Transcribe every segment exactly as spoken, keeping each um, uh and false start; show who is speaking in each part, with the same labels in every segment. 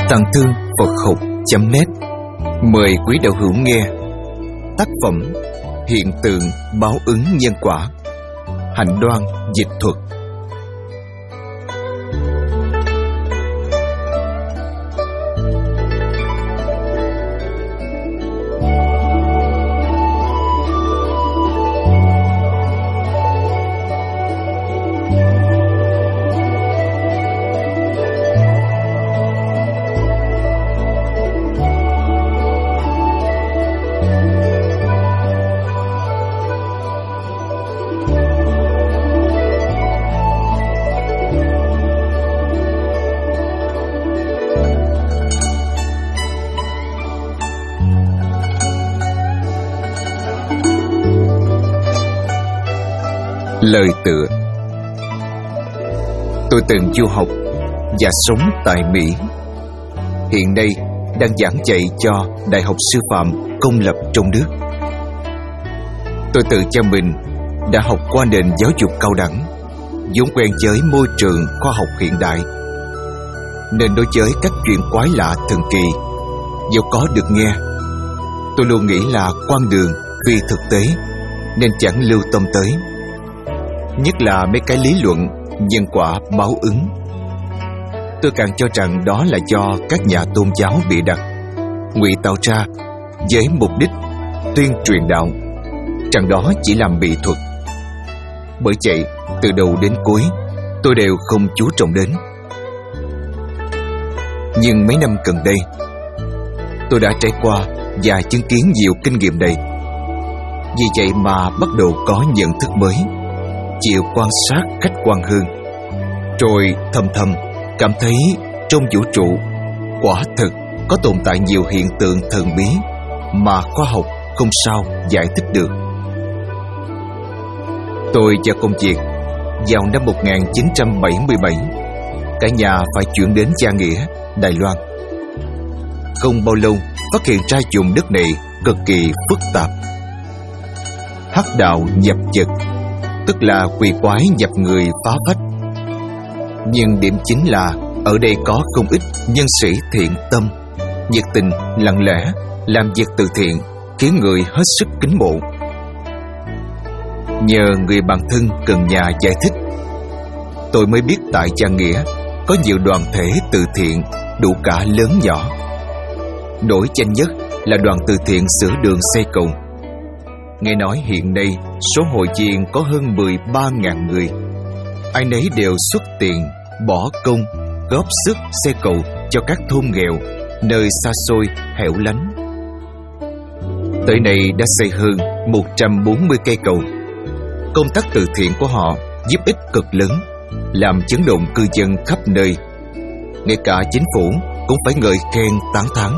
Speaker 1: Tàng Thư Phật Học chấm net mời quý đạo hữu nghe tác phẩm Hiện tượng báo ứng nhân quả, Hạnh Đoan dịch thuật. Lời tựa. Tôi từng du học và sống tại Mỹ. Hiện nay đang giảng dạy cho Đại học Sư phạm công lập trong nước. Tôi tự cho mình đã học qua nền giáo dục cao đẳng, vốn quen với môi trường khoa học hiện đại, nên đối với các chuyện quái lạ thần kỳ dẫu có được nghe, tôi luôn nghĩ là quan đường vì thực tế nên chẳng lưu tâm tới. Nhất là mấy cái lý luận nhân quả báo ứng. Tôi càng cho rằng đó là do các nhà tôn giáo bịa đặt, ngụy tạo ra với mục đích tuyên truyền đạo, rằng đó chỉ làm mỹ thuật. Bởi vậy, từ đầu đến cuối, tôi đều không chú trọng đến. Nhưng mấy năm gần đây, tôi đã trải qua và chứng kiến nhiều kinh nghiệm này. Vì vậy mà bắt đầu có nhận thức mới, chịu quan sát khách quan hơn, rồi thầm thầm cảm thấy trong vũ trụ quả thực có tồn tại nhiều hiện tượng thần bí mà khoa học không sao giải thích được. Tôi và công việc vào năm một nghìn chín trăm bảy mươi bảy, cả nhà phải chuyển đến Gia Nghĩa, Đài Loan. Không bao lâu phát hiện ra vùng đất này cực kỳ phức tạp. Hắc đạo nhập vật, tức là quỷ quái nhập người phá phách. Nhưng điểm chính là ở đây có không ít nhân sĩ thiện tâm, nhiệt tình, lặng lẽ làm việc từ thiện, khiến người hết sức kính mộ. Nhờ người bạn thân gần nhà giải thích, tôi mới biết tại Gia Nghĩa có nhiều đoàn thể từ thiện đủ cả lớn nhỏ. Nổi danh nhất là đoàn từ thiện sửa đường xây cầu. Nghe nói hiện nay số hội viên có hơn mười ba nghìn người. Ai nấy đều xuất tiền, bỏ công, góp sức xây cầu cho các thôn nghèo, nơi xa xôi, hẻo lánh. Tới nay đã xây hơn một trăm bốn mươi cây cầu. Công tác từ thiện của họ giúp ích cực lớn, làm chấn động cư dân khắp nơi. Ngay cả chính phủ cũng phải ngợi khen tán thán.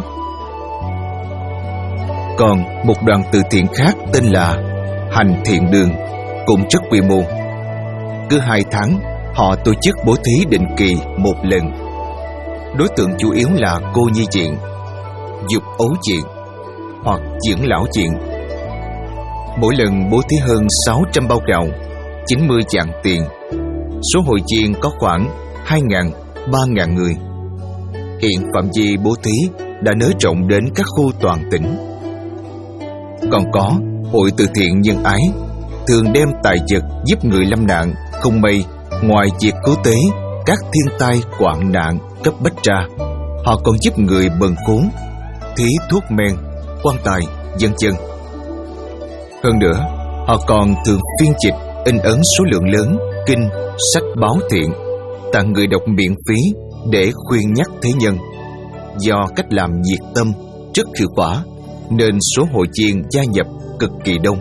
Speaker 1: Còn một đoàn từ thiện khác tên là Hành Thiện Đường cũng rất quy mô. Cứ hai tháng họ tổ chức bố thí định kỳ một lần. Đối tượng chủ yếu là cô nhi viện, dục ấu viện hoặc dưỡng lão viện. Mỗi lần bố thí hơn sáu trăm bao gạo, chín mươi vạn tiền. Số hội viên có khoảng hai nghìn, ba nghìn người. Hiện phạm vi bố thí đã nới rộng đến các khu toàn tỉnh. Còn có hội từ thiện nhân ái, thường đem tài vật giúp người lâm nạn không may. Ngoài việc cứu tế các thiên tai hoạn nạn cấp bách ra, họ còn giúp người bần khốn, thí thuốc men, quan tài, vân vân. Hơn nữa, họ còn thường phiên dịch, in ấn số lượng lớn kinh, sách báo thiện, tặng người đọc miễn phí để khuyên nhắc thế nhân. Do cách làm nhiệt tâm rất hiệu quả, nên số hội viên gia nhập cực kỳ đông.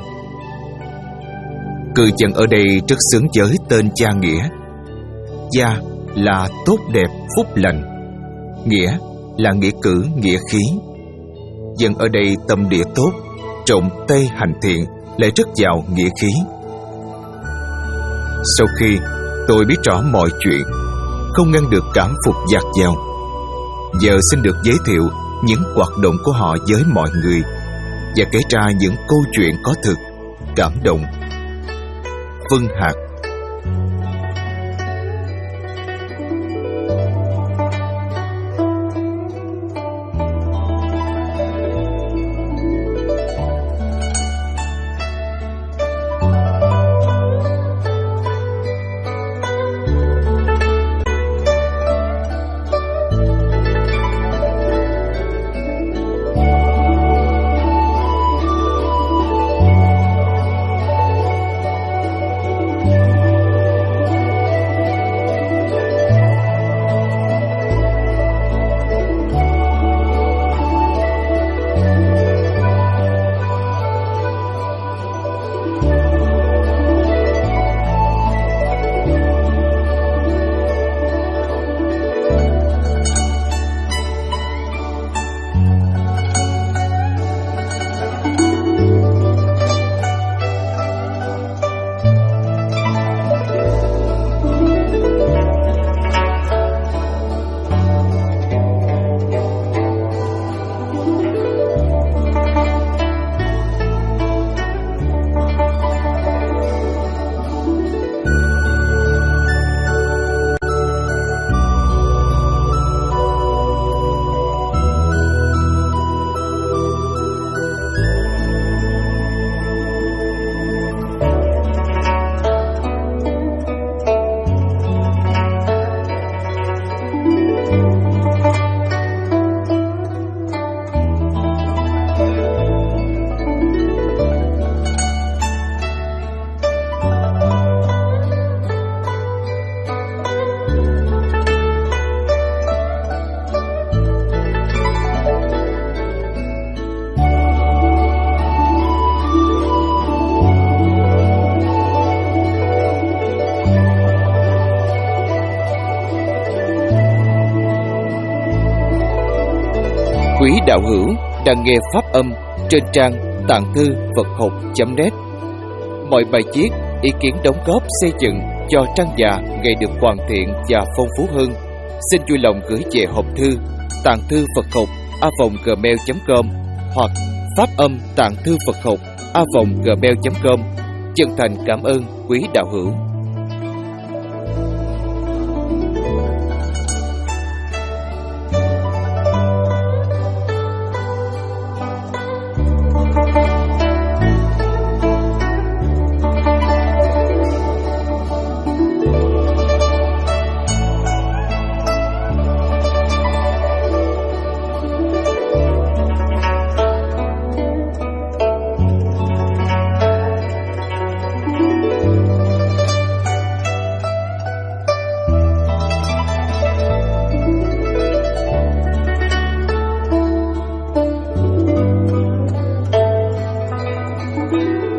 Speaker 1: Cư dân ở đây rất xứng với tên Gia Nghĩa. Gia là tốt đẹp, phúc lành. Nghĩa là nghĩa cử, nghĩa khí. Dân ở đây tâm địa tốt, trọng tây hành thiện, lại rất giàu nghĩa khí. Sau khi tôi biết rõ mọi chuyện, không ngăn được cảm phục dạt dào. Giờ xin được giới thiệu những hoạt động của họ với mọi người và kể ra những câu chuyện có thực, cảm động. Vân Hạc. Quý đạo hữu đang nghe pháp âm trên trang tạng thư Phật học chấm net. Mọi bài viết, ý kiến đóng góp xây dựng cho trang già ngày được hoàn thiện và phong phú hơn, xin vui lòng gửi về hộp thư tạng thư Phật học a vòng gmail chấm com hoặc pháp âm tạng thư Phật học a vòng gmail chấm com. Chân thành cảm ơn quý đạo hữu.
Speaker 2: Thank you.